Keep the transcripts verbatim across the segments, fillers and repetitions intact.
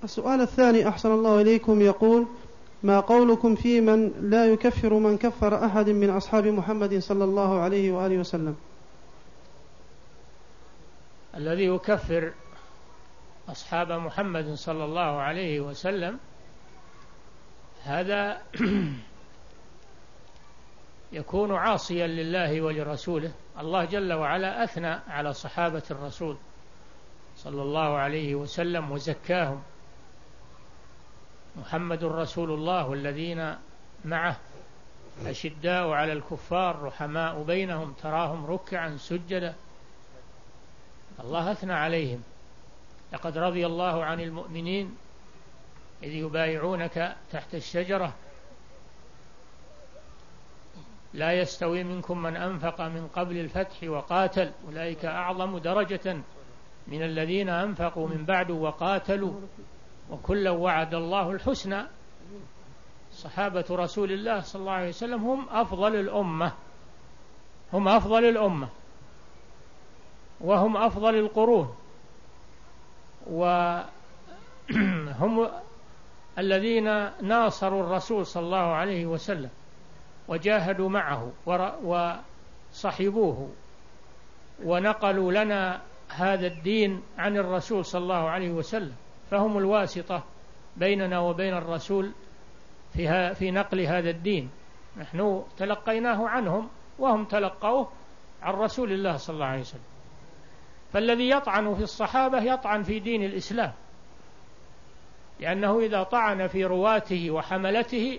السؤال الثاني أحسن الله إليكم، يقول: ما قولكم في من لا يكفر من كفر أحد من أصحاب محمد صلى الله عليه وآله وسلم؟ الذي يكفر أصحاب محمد صلى الله عليه وسلم هذا يكون عاصيا لله ولرسوله. الله جل وعلا أثنى على صحابة الرسول صلى الله عليه وسلم وزكاهم: محمد رسول الله والذين معه أشداء على الكفار رحماء بينهم تراهم ركعا سجدا. الله أثنى عليهم: لقد رضي الله عن المؤمنين إذ يبايعونك تحت الشجرة لا يستوي منكم من أنفق من قبل الفتح وقاتل أولئك أعظم درجة من الذين أنفقوا من بعد وقاتلوا وكلا وعد الله الحسنى. صحابة رسول الله صلى الله عليه وسلم هم أفضل الأمة، هم أفضل الأمة وهم أفضل القرون، وهم الذين ناصروا الرسول صلى الله عليه وسلم وجاهدوا معه وصحبوه ونقلوا لنا هذا الدين عن الرسول صلى الله عليه وسلم، فهم الواسطة بيننا وبين الرسول في, في نقل هذا الدين. نحن تلقيناه عنهم وهم تلقوه عن رسول الله صلى الله عليه وسلم. فالذي يطعن في الصحابة يطعن في دين الإسلام، لأنه إذا طعن في رواته وحملته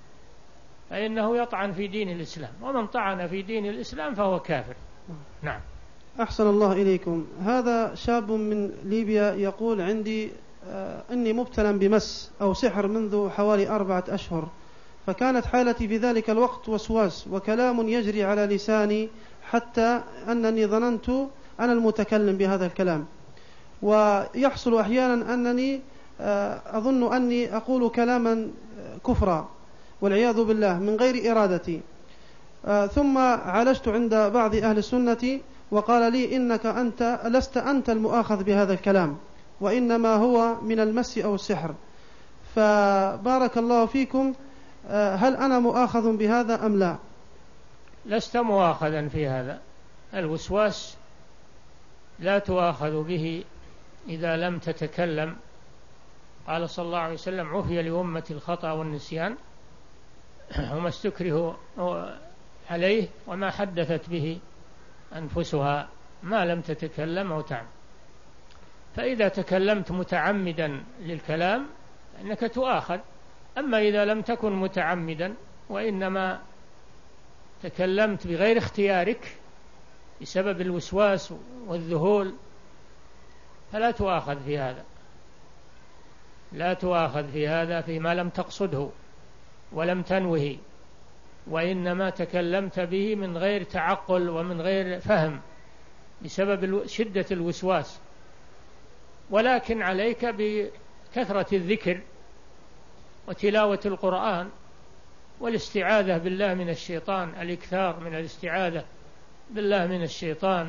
فإنه يطعن في دين الإسلام، ومن طعن في دين الإسلام فهو كافر. نعم. أحسن الله إليكم. هذا شاب من ليبيا يقول: عندي آه إني مبتلى بمس أو سحر منذ حوالي أربعة أشهر، فكانت حالتي في ذلك الوقت وسواس وكلام يجري على لساني حتى أنني ظننت أنا المتكلم بهذا الكلام، ويحصل أحيانا أنني آه أظن أني أقول كلاما كفرا والعياذ بالله من غير إرادتي. آه ثم عالجت عند بعض أهل السنة وقال لي: إنك أنت لست أنت المؤاخذ بهذا الكلام، وإنما هو من المس أو السحر. فبارك الله فيكم، آه هل أنا مؤاخذ بهذا أم لا؟ لست مؤاخذا في هذا. الوسواس لا تؤاخذ به إذا لم تتكلم. قال صلى الله عليه وسلم: عفي لأمة الخطأ والنسيان وما استكره عليه وما حدثت به أنفسها ما لم تتكلم أو تعمل. فإذا تكلمت متعمدا للكلام فإنك تؤاخذ. أما إذا لم تكن متعمدا وإنما تكلمت بغير اختيارك بسبب الوسواس والذهول فلا تؤاخذ في هذا، لا تؤاخذ في هذا فيما لم تقصده ولم تنوه، وإنما تكلمت به من غير تعقل ومن غير فهم بسبب شدة الوسواس. ولكن عليك بكثرة الذكر وتلاوة القرآن والاستعاذة بالله من الشيطان، الإكثار من الاستعاذة بالله من الشيطان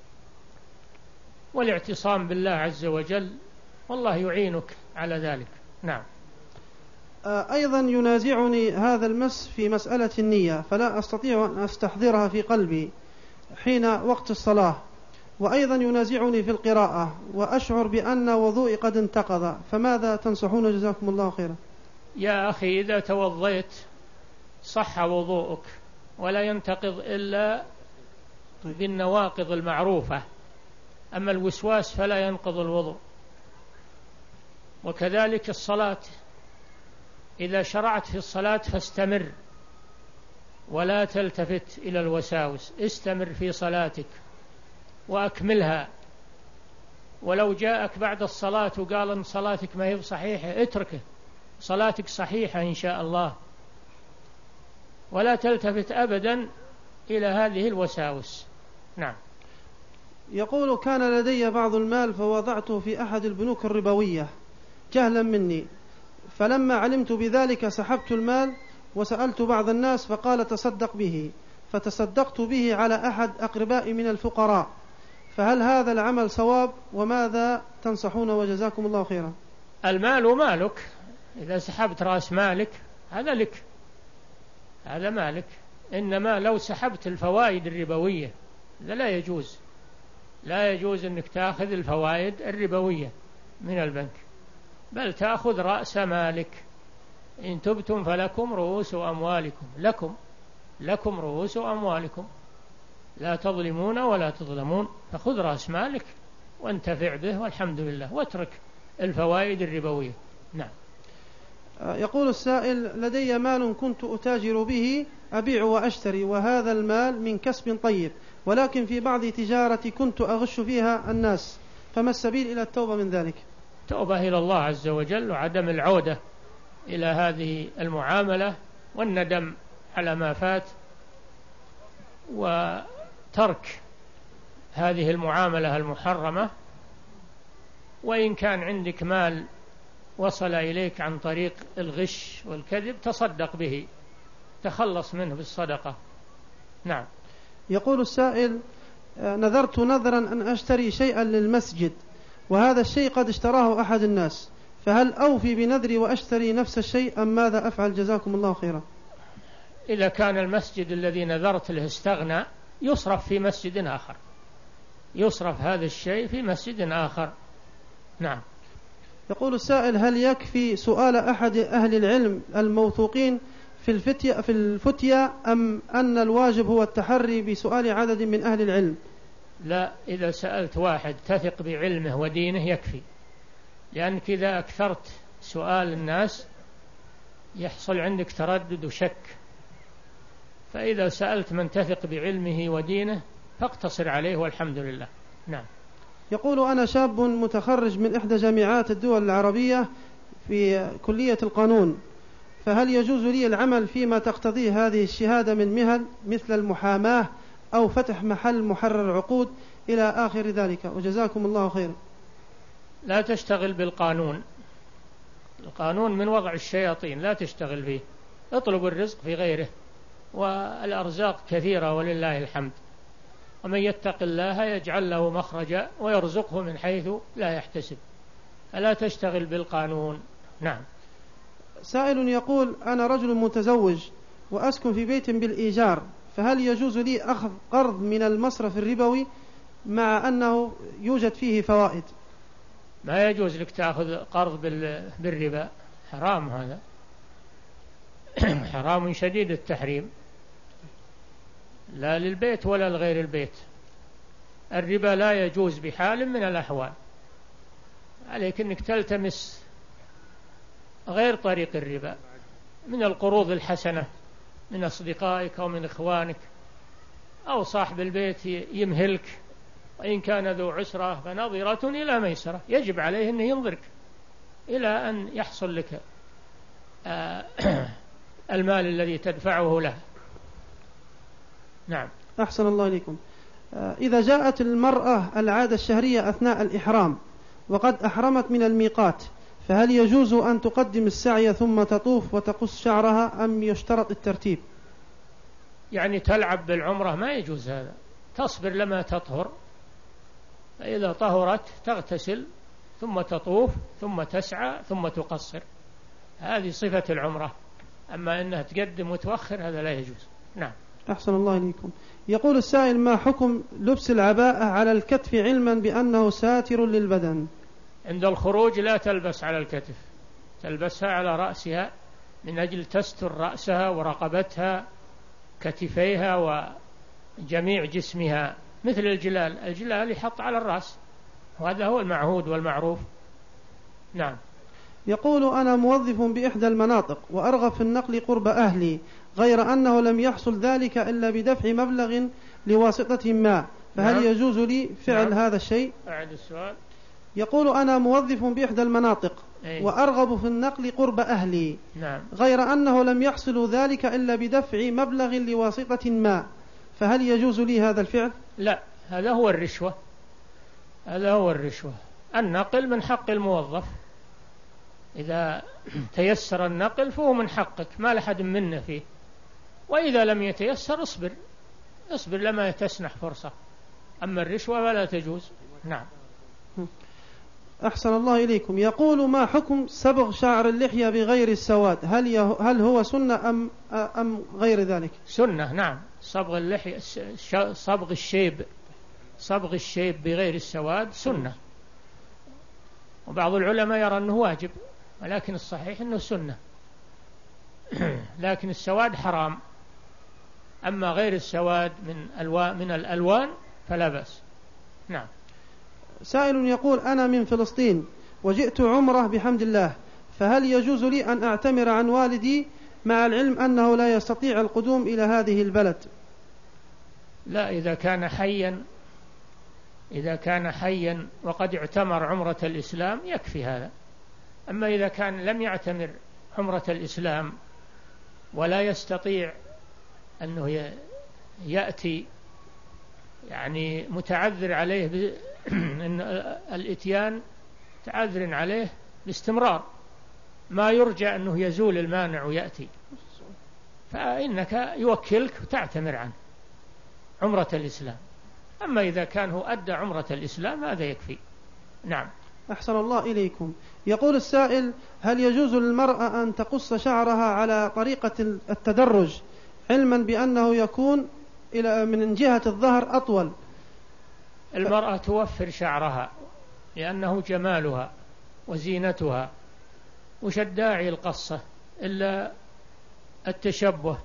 والاعتصام بالله عز وجل، والله يعينك على ذلك. نعم. أيضا ينازعني هذا المس في مسألة النية، فلا أستطيع أن أستحضرها في قلبي حين وقت الصلاة، وأيضا ينازعني في القراءة وأشعر بأن وضوئي قد انتقض، فماذا تنصحون جزاكم الله خيرا؟ يا أخي إذا توضيت صح وضوءك ولا ينتقض إلا بالنواقض المعروفة، أما الوسواس فلا ينقض الوضوء. وكذلك الصلاة، إذا شرعت في الصلاة فاستمر ولا تلتفت إلى الوساوس، استمر في صلاتك وأكملها. ولو جاءك بعد الصلاة وقال إن صلاتك ما هي صحيحة اتركه، صلاتك صحيحة إن شاء الله، ولا تلتفت أبدا إلى هذه الوساوس. نعم. يقول: كان لدي بعض المال فوضعته في أحد البنوك الربوية جهلا مني، فلما علمت بذلك سحبت المال وسألت بعض الناس فقال تصدق به، فتصدقت به على أحد أقربائي من الفقراء، فهل هذا العمل صواب؟ وماذا تنصحون وجزاكم الله خيرا؟ المال مالك، إذا سحبت رأس مالك هذا لك، هذا مالك. إنما لو سحبت الفوائد الربوية هذا لا يجوز، لا يجوز أنك تأخذ الفوائد الربوية من البنك، بل تأخذ رأس مالك. إن تبتم فلكم رؤوس أموالكم، لكم لكم رؤوس أموالكم، لا تظلمون ولا تظلمون، فخذ رأس مالك وانتفع به والحمد لله، واترك الفوائد الربوية. نعم. يقول السائل: لدي مال كنت أتاجر به، أبيع وأشتري، وهذا المال من كسب طيب، ولكن في بعض تجارتي كنت أغش فيها الناس، فما السبيل إلى التوبة من ذلك؟ توبة إلى الله عز وجل، وعدم العودة إلى هذه المعاملة، والندم على ما فات، وترك هذه المعاملة المحرمة. وإن كان عندك مال وصل إليك عن طريق الغش والكذب تصدق به، تخلص منه بالصدقة. نعم. يقول السائل: نذرت نذرا أن أشتري شيئا للمسجد، وهذا الشيء قد اشتراه أحد الناس، فهل أوفي بنذري وأشتري نفس الشيء أم ماذا أفعل؟ جزاكم الله خيرا. إذا كان المسجد الذي نذرت له استغنى يصرف في مسجد آخر، يصرف هذا الشيء في مسجد آخر. نعم. يقول السائل: هل يكفي سؤال أحد أهل العلم الموثوقين في الفتية, في الفتية أم أن الواجب هو التحري بسؤال عدد من أهل العلم؟ لا، إذا سألت واحد تثق بعلمه ودينه يكفي، لأنك إذا أكثرت سؤال الناس يحصل عندك تردد وشك، فإذا سألت من تثق بعلمه ودينه فاقتصر عليه والحمد لله. نعم. يقول: أنا شاب متخرج من إحدى جامعات الدول العربية في كلية القانون، فهل يجوز لي العمل فيما تقتضيه هذه الشهادة من مهن مثل المحاماة أو فتح محل محرر عقود إلى آخر ذلك؟ وجزاكم الله خيرا. لا تشتغل بالقانون، القانون من وضع الشياطين، لا تشتغل فيه، اطلب الرزق في غيره، والأرزاق كثيرة ولله الحمد، ومن يتق الله يجعل له مخرجا ويرزقه من حيث لا يحتسب، فلا تشتغل بالقانون. نعم. سائل يقول: أنا رجل متزوج وأسكن في بيت بالإيجار، فهل يجوز لي أخذ قرض من المصرف الربوي مع أنه يوجد فيه فوائد؟ ما يجوز لك تأخذ قرض بالربا، حرام، هذا حرام شديد التحريم، لا للبيت ولا لغير البيت. الربا لا يجوز بحال من الأحوال، عليك أنك تلتمس غير طريق الربا من القروض الحسنة من أصدقائك أو من إخوانك، أو صاحب البيت يمهلك، وإن كان ذو عسرة فنظرة إلى ميسرة، يجب عليه أن ينظرك إلى أن يحصل لك المال الذي تدفعه له. نعم. أحسن الله إليكم. إذا جاءت المرأة العادة الشهرية أثناء الإحرام وقد أحرمت من الميقات، فهل يجوز أن تقدم السعي ثم تطوف وتقص شعرها أم يشترط الترتيب؟ يعني تلعب بالعمرة ما يجوز هذا، تصبر لما تطهر، فإذا طهرت تغتسل ثم تطوف ثم تسعى ثم تقصر، هذه صفة العمرة. أما أنها تقدم وتوخر هذا لا يجوز. نعم. أحسن الله إليكم. يقول السائل: ما حكم لبس العباءة على الكتف علما بأنه ساتر للبدن؟ عند الخروج لا تلبس على الكتف، تلبسها على رأسها من أجل تستر رأسها ورقبتها كتفيها وجميع جسمها، مثل الجلال، الجلال يحط على الرأس، وهذا هو المعهود والمعروف. نعم. يقول: أنا موظف بإحدى المناطق وأرغب في النقل قرب أهلي، غير أنه لم يحصل ذلك إلا بدفع مبلغ لواسطة ما، فهل نعم. يجوز لي فعل نعم. هذا الشيء؟ أعد السؤال. يقول: أنا موظف بإحدى المناطق أي. وأرغب في النقل قرب أهلي، نعم. غير أنه لم يحصل ذلك إلا بدفع مبلغ لواسطة ما، فهل يجوز لي هذا الفعل؟ لا، هذا هو الرشوة، هذا هو الرشوة. النقل من حق الموظف، إذا تيسر النقل فهو من حقك، ما لحد منه فيه، وإذا لم يتيسر اصبر اصبر لما تسنح فرصة، أما الرشوة فلا تجوز. نعم. أحسن الله إليكم. يقول: ما حكم صبغ شعر اللحية بغير السواد؟ هل هل هو سنة أم أم غير ذلك؟ سنة، نعم. صبغ اللحية، صبغ الشيب صبغ الشيب بغير السواد سنة، وبعض العلماء يرى أنه واجب، ولكن الصحيح أنه سنة. لكن السواد حرام، أما غير السواد من ألوان من الألوان فلا بأس. نعم. سائل يقول: أنا من فلسطين وجئت عمره بحمد الله، فهل يجوز لي أن أعتمر عن والدي مع العلم أنه لا يستطيع القدوم إلى هذه البلد؟ لا، إذا كان حيا إذا كان حيا وقد اعتمر عمرة الإسلام يكفي هذا. أما إذا كان لم يعتمر عمرة الإسلام ولا يستطيع أنه يأتي، يعني متعذر عليه أن الإتيان تعذر عليه باستمرار، ما يرجى أنه يزول المانع ويأتي، فإنك يوكلك وتعتمر عنه عمرة الإسلام. أما إذا كان هو أدى عمرة الإسلام هذا يكفي. نعم. أحسن الله إليكم. يقول السائل: هل يجوز للمرأة أن تقص شعرها على طريقة التدرج، علما بأنه يكون إلى من جهة الظهر أطول؟ المرأة توفر شعرها لأنه جمالها وزينتها، وش الداعي القصة إلا التشبه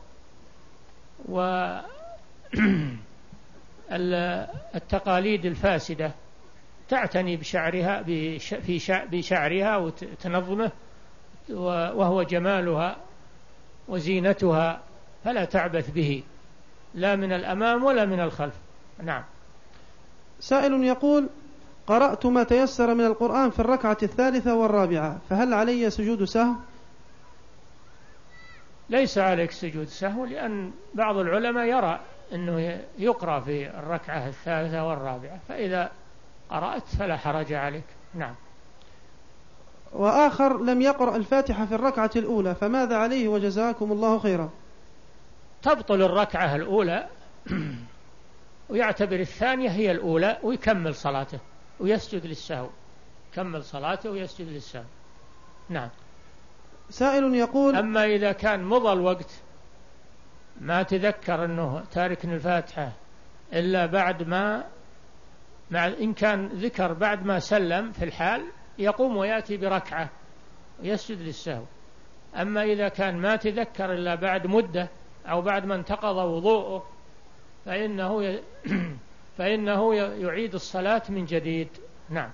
والتقاليد الفاسدة تعتني بشعرها بشعرها وتنظمه، وهو جمالها وزينتها، فلا تعبث به لا من الأمام ولا من الخلف. نعم. سائل يقول: قرأت ما تيسر من القرآن في الركعة الثالثة والرابعة، فهل علي سجود سهو؟ ليس عليك سجود سهو، لأن بعض العلماء يرى أنه يقرأ في الركعة الثالثة والرابعة، فإذا قرأت فلا حرج عليك. نعم. وآخر لم يقرأ الفاتحة في الركعة الأولى، فماذا عليه وجزاكم الله خيرا؟ تبطل الركعة الأولى ويعتبر الثانية هي الأولى ويكمل صلاته ويسجد للسهو، كمل صلاته ويسجد للسهو. نعم. سائل يقول: أما إذا كان مضى الوقت ما تذكر أنه تارك الفاتحة إلا بعد ما مع إن كان ذكر بعد ما سلم في الحال يقوم ويأتي بركعة ويسجد للسهو. أما إذا كان ما تذكر إلا بعد مدة أو بعد ما انتقض وضوءه فإنه ي... فإنه يعيد الصلاة من جديد. نعم.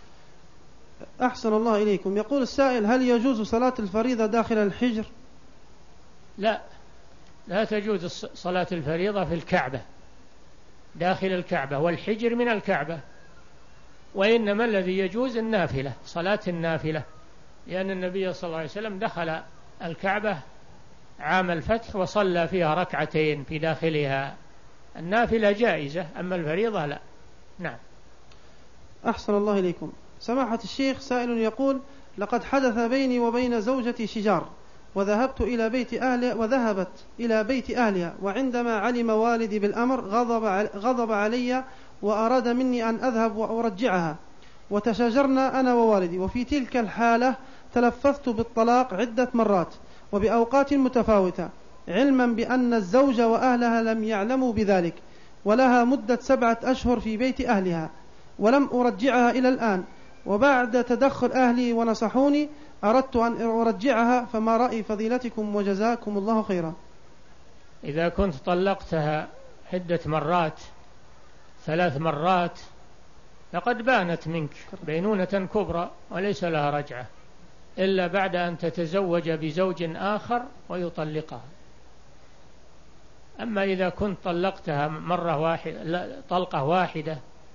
أحسن الله إليكم. يقول السائل: هل يجوز صلاة الفريضة داخل الحجر؟ لا، لا تجوز صلاة الفريضة في الكعبة داخل الكعبة، والحجر من الكعبة، وإنما الذي يجوز النافلة، صلاة النافلة، لأن النبي صلى الله عليه وسلم دخل الكعبة عام الفتح وصلى فيها ركعتين في داخلها. النافلة جائزة، أما الفريضة لا. نعم. أحسن الله إليكم. سماحة الشيخ، سائل يقول: لقد حدث بيني وبين زوجتي شجار، وذهبت إلى بيت أهلها وذهبت إلى بيت أهلها، وعندما علم والدي بالأمر غضب غضب علي وأراد مني أن أذهب وأرجعها، وتشاجرنا أنا ووالدي، وفي تلك الحالة تلفظت بالطلاق عدة مرات وبأوقات متفاوتة، علما بأن الزوجة وأهلها لم يعلموا بذلك، ولها مدة سبعة أشهر في بيت أهلها، ولم أرجعها إلى الآن، وبعد تدخل أهلي ونصحوني أردت أن أرجعها، فما رأي فضيلتكم وجزاكم الله خيرا؟ إذا كنت طلقتها عدة مرات ثلاث مرات لقد بانت منك بينونة كبرى وليس لها رجعة إلا بعد أن تتزوج بزوج آخر ويطلقها. أما إذا كنت طلقتها مرة واحدة طلقة واحدة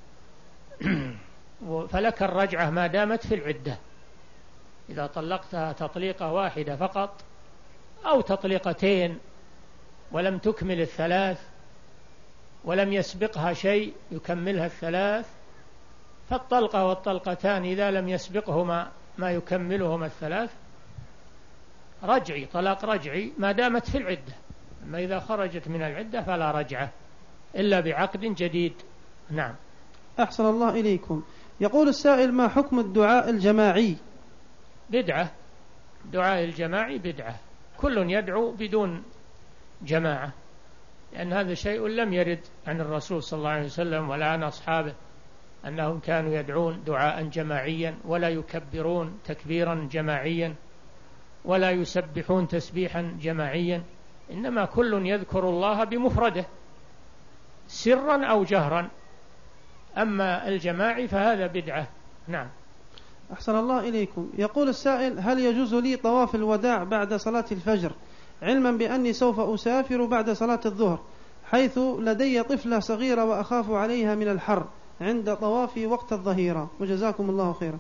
فلك الرجعة ما دامت في العدة. إذا طلقتها تطليقة واحدة فقط أو تطليقتين ولم تكمل الثلاث ولم يسبقها شيء يكملها الثلاث، فالطلقة والطلقتان إذا لم يسبقهما ما يكملهما الثلاث رجعي، طلاق رجعي ما دامت في العدة. أما إذا خرجت من العدة فلا رجعة إلا بعقد جديد. نعم. أحسن الله إليكم. يقول السائل: ما حكم الدعاء الجماعي؟ بدعة. الدعاء الجماعي بدعة، كل يدعو بدون جماعة، لأن هذا شيء لم يرد عن الرسول صلى الله عليه وسلم ولا عن أصحابه أنهم كانوا يدعون دعاء جماعيا، ولا يكبرون تكبيرا جماعيا، ولا يسبحون تسبيحا جماعيا، إنما كل يذكر الله بمفرده سرا أو جهرا. أما الجماعي فهذا بدعة. نعم. أحسن الله إليكم. يقول السائل: هل يجوز لي طواف الوداع بعد صلاة الفجر، علما بأني سوف أسافر بعد صلاة الظهر، حيث لدي طفلة صغيرة وأخاف عليها من الحر عند طوافي وقت الظهيرة، وجزاكم الله خيرا.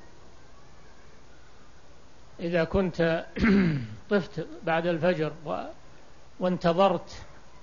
إذا كنت طفت بعد الفجر وانتظرت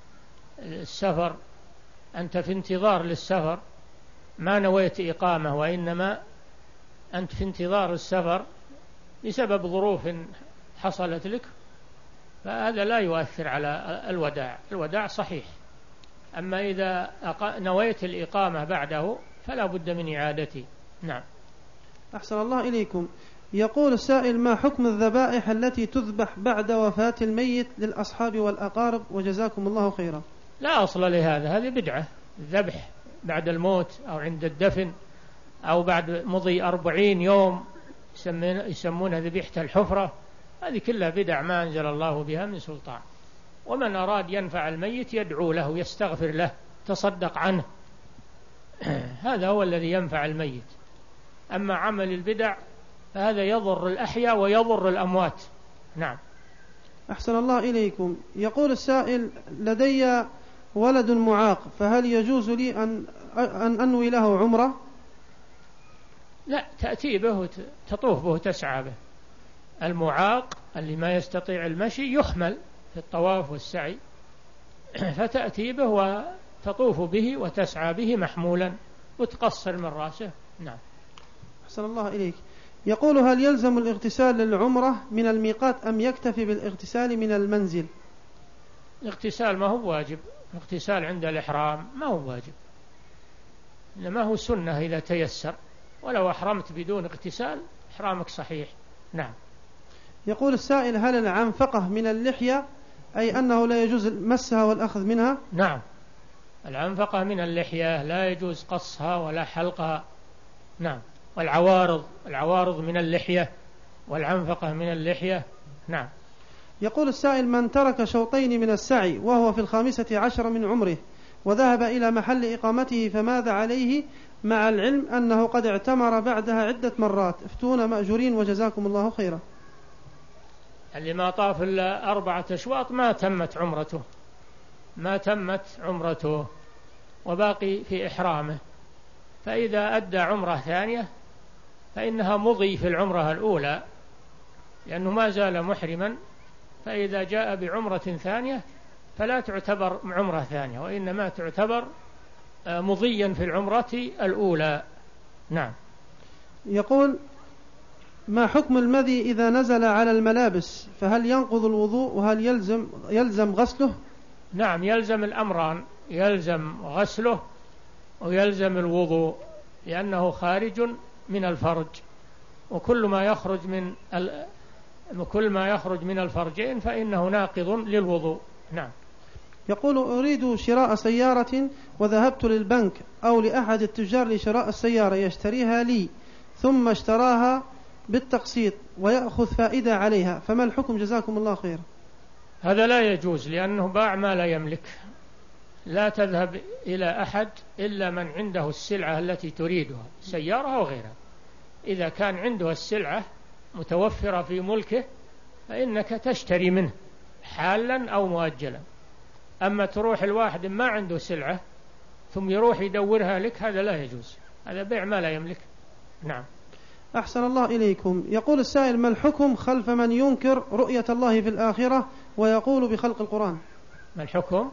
السفر، أنت في انتظار للسفر، ما نويت إقامة، وإنما أنت في انتظار السفر بسبب ظروف حصلت لك، فهذا لا يؤثر على الوداع، الوداع صحيح. أما إذا نويت الإقامة بعده فلا بد من إعادته. نعم. أحسن الله إليكم. يقول السائل: ما حكم الذبائح التي تذبح بعد وفاة الميت للأصحاب والأقارب، وجزاكم الله خيرا؟ لا أصل لهذا، هذه بدعة. الذبح بعد الموت أو عند الدفن أو بعد مضي أربعين يوم يسمونها ذبيحة الحفرة، هذه كلها بدع ما أنزل الله بها من سلطان. ومن أراد ينفع الميت يدعو له، يستغفر له، تصدق عنه، هذا هو الذي ينفع الميت. أما عمل البدع فهذا يضر الأحياء ويضر الأموات. نعم. أحسن الله إليكم. يقول السائل: لدي ولد معاق، فهل يجوز لي أن أن أنوي له عمرة؟ لا، تأتي به تطوف به تسعى به. المعاق اللي ما يستطيع المشي يحمل في الطواف والسعي، فتأتي به وتطوف به وتسعى به محمولا وتقصر من رأسه. نعم. أحسن الله إليك. يقول: هل يلزم الاغتسال للعمرة من الميقات أم يكتفي بالاغتسال من المنزل؟ الاغتسال ما هو واجب، الاغتسال عند الإحرام ما هو واجب، إنما هو سنة إذا تيسر، ولو أحرمت بدون اغتسال إحرامك صحيح. نعم. يقول السائل: هل العنفقة من اللحية، أي أنه لا يجوز مسها والأخذ منها؟ نعم، العنفقة من اللحية لا يجوز قصها ولا حلقها. نعم. والعوارض، العوارض من اللحية والعنفقة من اللحية. نعم. يقول السائل: من ترك شوطين من السعي وهو في الخامسة عشر من عمره وذهب إلى محل إقامته فماذا عليه، مع العلم أنه قد اعتمر بعدها عدة مرات؟ افتونا مأجورين وجزاكم الله خيرا. اللي ما طاف إلا أربعة أشواط ما تمت عمرته، ما تمت عمرته وباقي في إحرامه، فإذا أدى عمرة ثانية فإنها مضي في العمرة الأولى، لأنه ما زال محرما، فإذا جاء بعمرة ثانية فلا تعتبر عمرة ثانية، وإنما تعتبر مضيا في العمرة الأولى. نعم. يقول: ما حكم المذي إذا نزل على الملابس، فهل ينقض الوضوء وهل يلزم يلزم غسله؟ نعم، يلزم الأمران، يلزم غسله ويلزم الوضوء، لأنه خارج من الفرج، وكل ما يخرج من ال... كل ما يخرج من الفرجين فإنه ناقض للوضوء. نعم. يقول: أريد شراء سيارة وذهبت للبنك أو لأحد التجار لشراء السيارة يشتريها لي، ثم اشتراها بالتقسيط ويأخذ فائدة عليها، فما الحكم جزاكم الله خير؟ هذا لا يجوز، لأنه باع ما لا يملك. لا تذهب إلى أحد إلا من عنده السلعة التي تريدها، سيارة أو غيرها. إذا كان عنده السلعة متوفرة في ملكه فإنك تشتري منه حالا أو مؤجلا. أما تروح الواحد ما عنده سلعة ثم يروح يدورها لك، هذا لا يجوز، هذا بيع ما لا يملك. نعم. أحسن الله إليكم. يقول السائل: ما الحكم خلف من ينكر رؤية الله في الآخرة ويقول بخلق القرآن؟ ما الحكم؟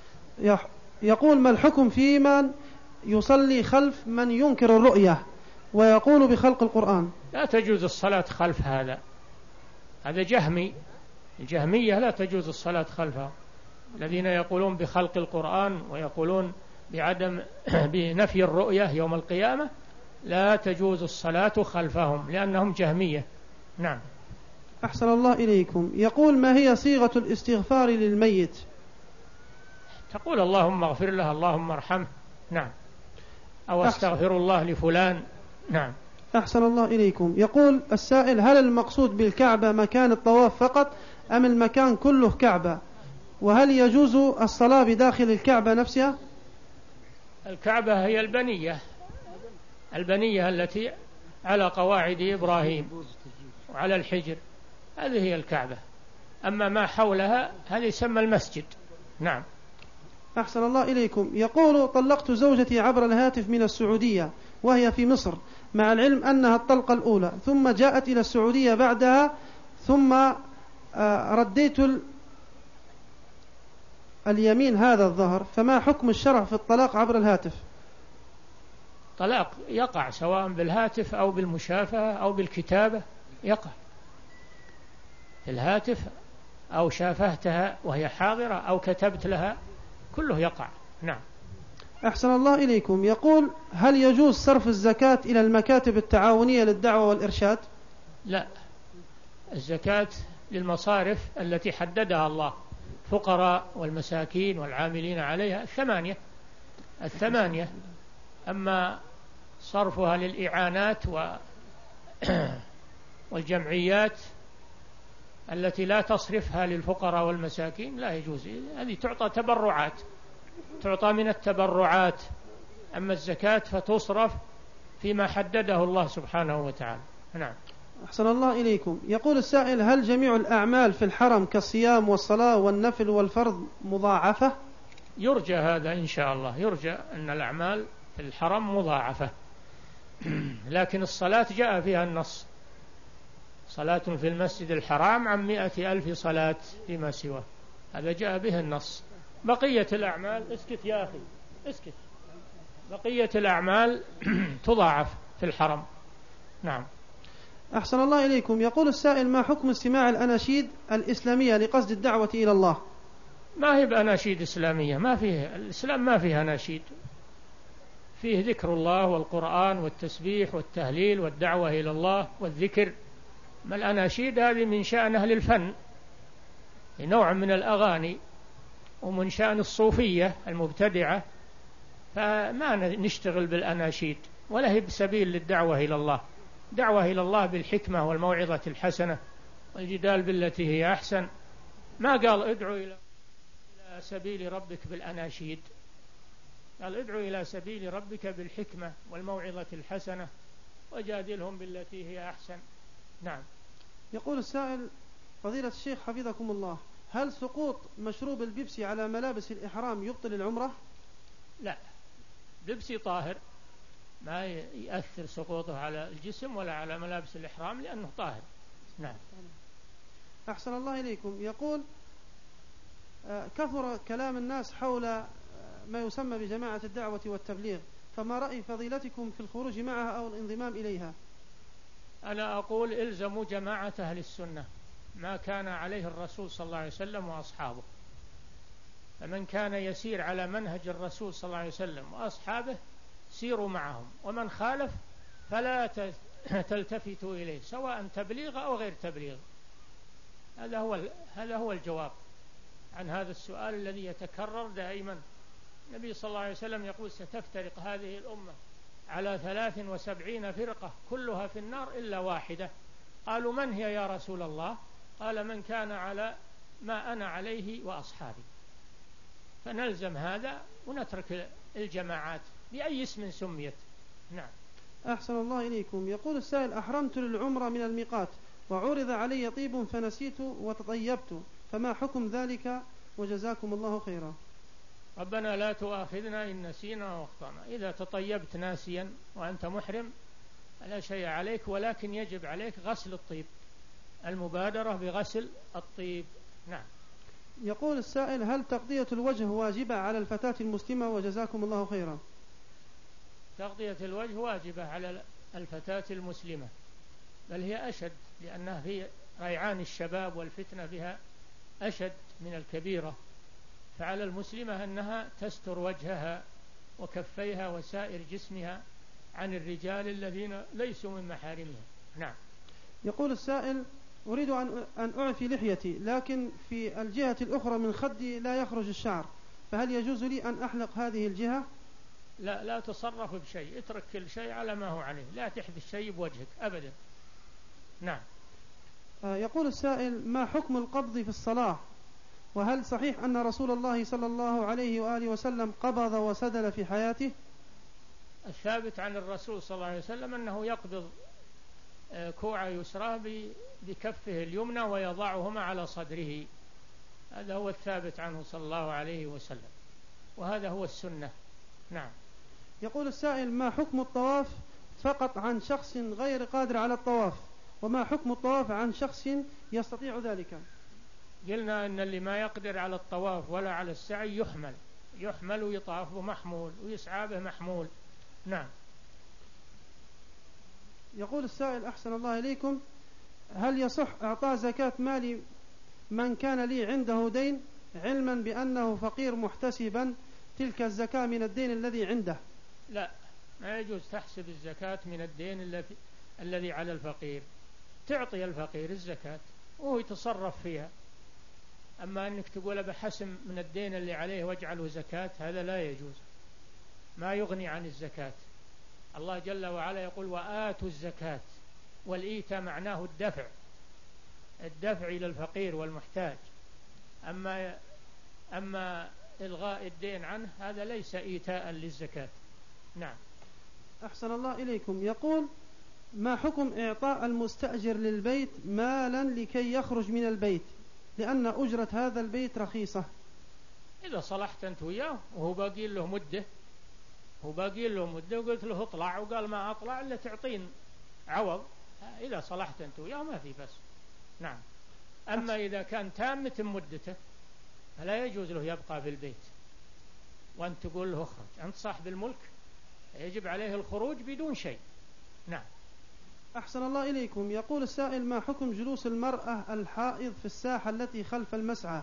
يقول: ما الحكم في من يصلي خلف من ينكر الرؤية ويقول بخلق القرآن؟ لا تجوز الصلاة خلف هذا، هذا جهمي، الجهمية لا تجوز الصلاة خلفها، الذين يقولون بخلق القرآن ويقولون بعدم بنفي الرؤية يوم القيامة، لا تجوز الصلاة خلفهم لأنهم جهمية. نعم. أحسن الله إليكم. يقول: ما هي صيغة الاستغفار للميت؟ تقول اللهم اغفر له، اللهم ارحمه. نعم. أو استغفر الله لفلان. نعم. أحسن الله إليكم. يقول السائل: هل المقصود بالكعبة مكان الطواف فقط أم المكان كله كعبة؟ وهل يجوز الصلاة بداخل الكعبة نفسها؟ الكعبة هي البنية البنية التي على قواعد إبراهيم وعلى الحجر، هذه هي الكعبة. أما ما حولها هذا يسمى المسجد. نعم. أحسن الله إليكم. يقول: طلقت زوجتي عبر الهاتف من السعودية وهي في مصر، مع العلم أنها الطلقة الأولى، ثم جاءت إلى السعودية بعدها، ثم رديت اليمين هذا الظهر، فما حكم الشرع في الطلاق عبر الهاتف؟ طلاق يقع سواء بالهاتف أو بالمشافهة أو بالكتابة، يقع في الهاتف أو شافهتها وهي حاضرة أو كتبت لها، كله يقع. نعم. أحسن الله إليكم. يقول: هل يجوز صرف الزكاة إلى المكاتب التعاونية للدعوة والإرشاد؟ لا، الزكاة للمصارف التي حددها الله، فقراء والمساكين والعاملين عليها، الثمانية الثمانية أما صرفها للإعانات والجمعيات التي لا تصرفها للفقراء والمساكين لا يجوز، هذه تعطى تبرعات، تعطى من التبرعات. أما الزكاة فتصرف فيما حدده الله سبحانه وتعالى. نعم. أحسن الله إليكم. يقول السائل: هل جميع الأعمال في الحرم كالصيام والصلاة والنفل والفرض مضاعفة؟ يرجى هذا إن شاء الله، يرجى أن الأعمال في الحرم مضاعفة. لكن الصلاة جاء فيها النص: صلاة في المسجد الحرام عن مئة ألف صلاة فيما سواه، هذا جاء به النص. بقية الأعمال، اسكت يا أخي اسكت، بقية الأعمال تضاعف في الحرم. نعم. أحسن الله إليكم. يقول السائل: ما حكم استماع الأناشيد الإسلامية لقصد الدعوة إلى الله؟ ما هي بأناشيد إسلامية، ما فيه الإسلام، ما فيه أناشيد، فيه ذكر الله والقرآن والتسبيح والتهليل والدعوة إلى الله والذكر. ما الأناشيد هذه من شأن أهل الفن، نوع من الأغاني، ومن شأن الصوفية المبتدعة، فما نشتغل بالأناشيد، ولا هي بسبيل للدعوة إلى الله. دعوة إلى الله بالحكمة والموعظة الحسنة والجدال بالتي هي أحسن. ما قال ادعو إلى سبيل ربك بالأناشيد، قال ادعو إلى سبيل ربك بالحكمة والموعظة الحسنة وجادلهم بالتي هي أحسن. نعم. يقول السائل: فضيلة الشيخ حفظكم الله، هل سقوط مشروب البيبسي على ملابس الإحرام يبطل العمرة؟ لا، بيبسي طاهر، ما يأثر سقوطه على الجسم ولا على ملابس الإحرام لأنه طاهر. نعم. أحسن الله إليكم. يقول: كثر كلام الناس حول ما يسمى بجماعة الدعوة والتبليغ، فما رأي فضيلتكم في الخروج معها أو الانضمام إليها؟ أنا أقول إلزموا جماعة أهل السنة، ما كان عليه الرسول صلى الله عليه وسلم وأصحابه، فمن كان يسير على منهج الرسول صلى الله عليه وسلم وأصحابه سيروا معهم، ومن خالف فلا تلتفتوا إليه، سواء تبليغ أو غير تبليغ. هذا هو هذا هو الجواب عن هذا السؤال الذي يتكرر دائما. النبي صلى الله عليه وسلم يقول: ستفترق هذه الأمة على ثلاث وسبعين فرقة كلها في النار إلا واحدة. قالوا: من هي يا رسول الله؟ قال: من كان على ما أنا عليه وأصحابي. فنلزم هذا ونترك الجماعات بأي اسم سميت. نعم. أحسن الله إليكم. يقول السائل: أحرمت للعمرة من الميقات وعرض علي طيب فنسيت وتطيبت، فما حكم ذلك؟ وجزاكم الله خيرا. ربنا لا تؤاخذنا إن نسينا واخطأنا. إذا تطيبت ناسيا وأنت محرم لا شيء عليك، ولكن يجب عليك غسل الطيب، المبادرة بغسل الطيب. نعم. يقول السائل: هل تغطية الوجه واجبة على الفتاة المسلمة؟ وجزاكم الله خيرا. تغطية الوجه واجبة على الفتاة المسلمة، بل هي أشد، لأنها في ريعان الشباب والفتنة بها أشد من الكبيرة. فعلى المسلمة أنها تستر وجهها وكفيها وسائر جسمها عن الرجال الذين ليسوا من محارمهم. نعم. يقول السائل: أريد أن أن أعفي لحيتي، لكن في الجهة الأخرى من خدي لا يخرج الشعر، فهل يجوز لي أن أحلق هذه الجهة؟ لا لا تصرف بشيء، اترك كل شيء على ما هو عليه، لا تحدث شيء بوجهك أبدا. نعم. يقول السائل: ما حكم القبض في الصلاة؟ وهل صحيح أن رسول الله صلى الله عليه وآله وسلم قبض وسدل في حياته؟ الثابت عن الرسول صلى الله عليه وسلم أنه يقبض كوع يسراه بكفه اليمنى ويضعهما على صدره، هذا هو الثابت عنه صلى الله عليه وسلم، وهذا هو السنة. نعم. يقول السائل: ما حكم الطواف فقط عن شخص غير قادر على الطواف، وما حكم الطواف عن شخص يستطيع ذلك؟ قلنا أن اللي ما يقدر على الطواف ولا على السعي يحمل يحمل ويطاف محمول ويسعى به محمول. نعم. يقول السائل: أحسن الله إليكم، هل يصح إعطاء زكاة مال من كان لي عنده دين علما بأنه فقير محتسبا تلك الزكاة من الدين الذي عنده؟ لا، ما يجوز تحسب الزكاة من الدين الذي على الفقير، تعطي الفقير الزكاة وهو يتصرف فيها، أما أنك تقول بحسم من الدين اللي عليه واجعله زكاة، هذا لا يجوز، ما يغني عن الزكاة. الله جل وعلا يقول: وآتوا الزكاة، والإيتاء معناه الدفع الدفع إلى الفقير والمحتاج، أما أما إلغاء الدين عنه هذا ليس إيتاء للزكاة. نعم. أحسن الله إليكم. يقول: ما حكم إعطاء المستأجر للبيت مالا لكي يخرج من البيت لأن أجرة هذا البيت رخيصة؟ إذا صلحت أنت وياه وهو باقي له مدة هو باقي له مدة وقلت له اطلع وقال ما أطلع إلا تعطين عوض، إذا صلحت أنت وياه ما في بس. نعم. أما إذا كان تامة مدته فلا يجوز له يبقى في البيت وأنت تقول له اخرج، أنت صاحب الملك يجب عليه الخروج بدون شيء. نعم. أحسن الله إليكم. يقول السائل: ما حكم جلوس المرأة الحائض في الساحة التي خلف المسعى؟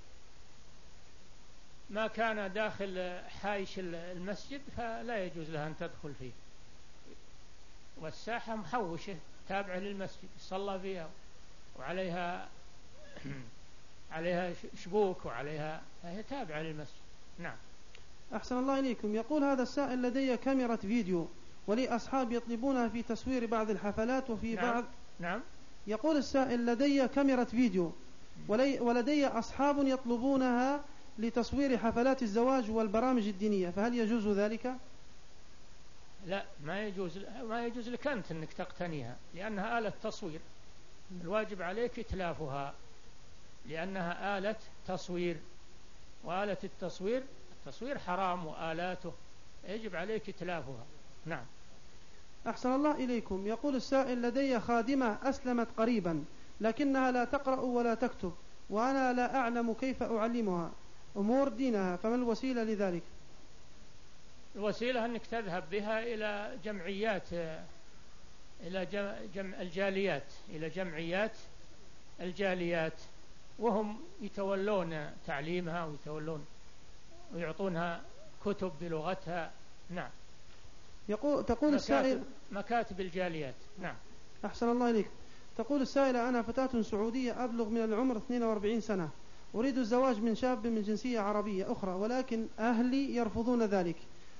ما كان داخل حائش المسجد فلا يجوز لها أن تدخل فيه، والساحة محوشة تابعة للمسجد صلى فيها وعليها عليها شبوك وعليها، هي تابعة للمسجد. نعم. أحسن الله إليكم. يقول هذا السائل: لدي كاميرا فيديو ولي أصحاب يطلبونها في تصوير بعض الحفلات وفي نعم. بعض نعم. يقول السائل: لدي كاميرا فيديو ولي ولدي أصحاب يطلبونها لتصوير حفلات الزواج والبرامج الدينية، فهل يجوز ذلك؟ لا، ما يجوز ما يجوز لك أنت أنك تقتنيها، لأنها آلة تصوير، الواجب عليك إتلافها لأنها آلة تصوير، وآلة التصوير التصوير حرام وآلاته يجب عليك إتلافها. نعم. أحسن الله إليكم. يقول السائل: لدي خادمة أسلمت قريبا لكنها لا تقرأ ولا تكتب، وأنا لا أعلم كيف أعلمها أمور دينها، فما الوسيلة لذلك؟ الوسيلة أنك تذهب بها إلى جمعيات إلى جمع الجاليات إلى جمعيات الجاليات وهم يتولون تعليمها ويتولون ويعطونها كتب بلغتها. نعم. يقول تقول السائل: مكاتب الجاليات. نعم. أحسن الله إليك. تقول السائلة: أنا فتاة سعودية أبلغ من العمر اثنين وأربعين سنة، أريد الزواج من شاب من جنسية عربية أخرى، ولكن أهلي يرفضون ذلك،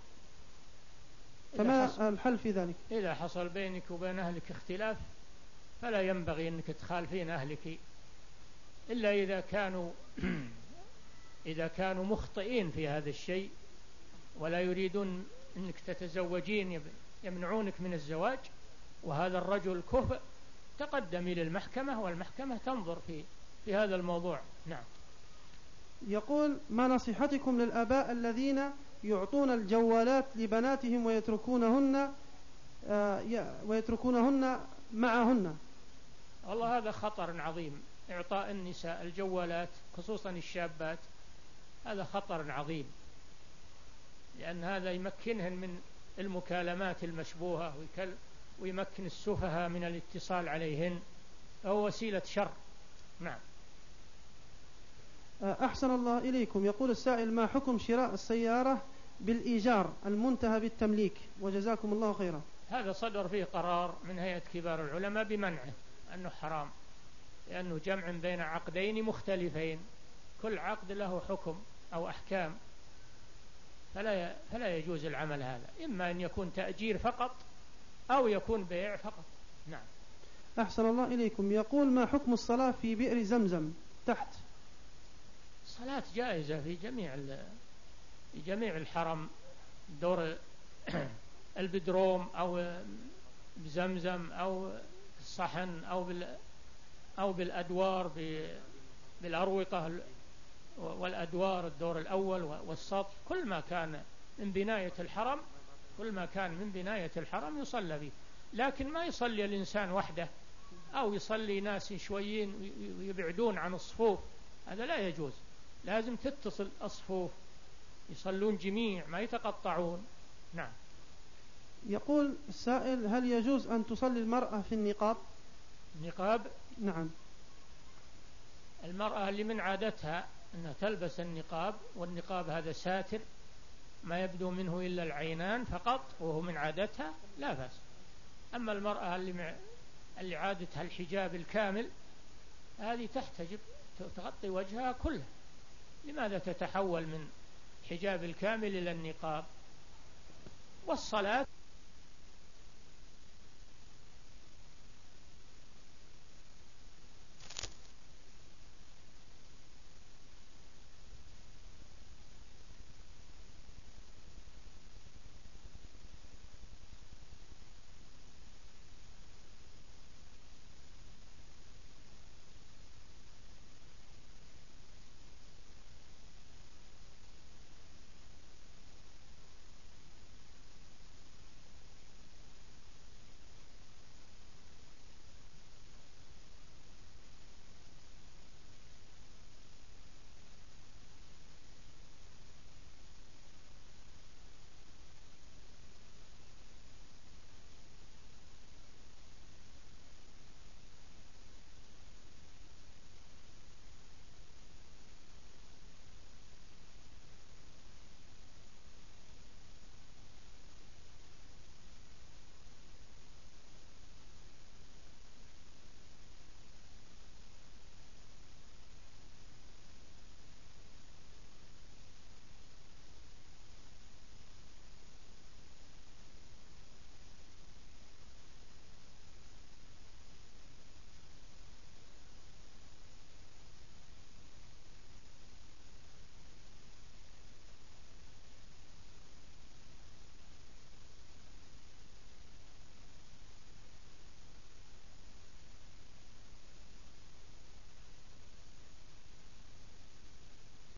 فما الحل في ذلك؟ إذا حصل بينك وبين أهلك اختلاف فلا ينبغي أنك تخالفين أهلك إلا إذا كانوا إذا كانوا مخطئين في هذا الشيء ولا يريدون أنك تتزوجين، يمنعونك من الزواج، وهذا الرجل كفء، تقدمي للمحكمة والمحكمة تنظر في في هذا الموضوع. نعم. يقول: ما نصيحتكم للآباء الذين يعطون الجوالات لبناتهم ويتركونهن آه ويتركونهن معهن؟ والله هذا خطر عظيم، إعطاء النساء الجوالات خصوصا الشابات هذا خطر عظيم، لأن هذا يمكنهن من المكالمات المشبوهة ويمكن السفهاء من الاتصال عليهن، فهو وسيلة شر. نعم. أحسن الله إليكم. يقول السائل: ما حكم شراء السيارة بالإيجار المنتهى بالتمليك، وجزاكم الله خيرا. هذا صدر فيه قرار من هيئة كبار العلماء بمنعه، أنه حرام، لأنه جمع بين عقدين مختلفين، كل عقد له حكم أو أحكام، فلا فلا يجوز العمل هذا، إما أن يكون تأجير فقط أو يكون بيع فقط. نعم. أحسن الله إليكم. يقول: ما حكم الصلاة في بئر زمزم تحت؟ الصلاة جائزة في جميع في جميع الحرم، دور البدروم أو بزمزم أو الصحن أو بال أو بالأدوار بالأروقة والأدوار، الدور الأول والسطح، كل ما كان من بناية الحرم كل ما كان من بناية الحرم يصلى به، لكن ما يصلي الإنسان وحده أو يصلي ناس شويين ويبعدون عن الصفوف، هذا لا يجوز، لازم تتصل الصفوف، يصلون جميع ما يتقطعون. نعم. يقول السائل: هل يجوز أن تصلي المرأة في النقاب؟ النقاب؟ نعم. المرأة اللي من عادتها أنها تلبس النقاب، والنقاب هذا ساتر ما يبدو منه إلا العينان فقط وهو من عادتها، لا بأس. أما المرأة اللي, اللي عادتها الحجاب الكامل، هذه تحتجب تغطي وجهها كله، لماذا تتحول من حجاب الكامل إلى النقاب؟ والصلاة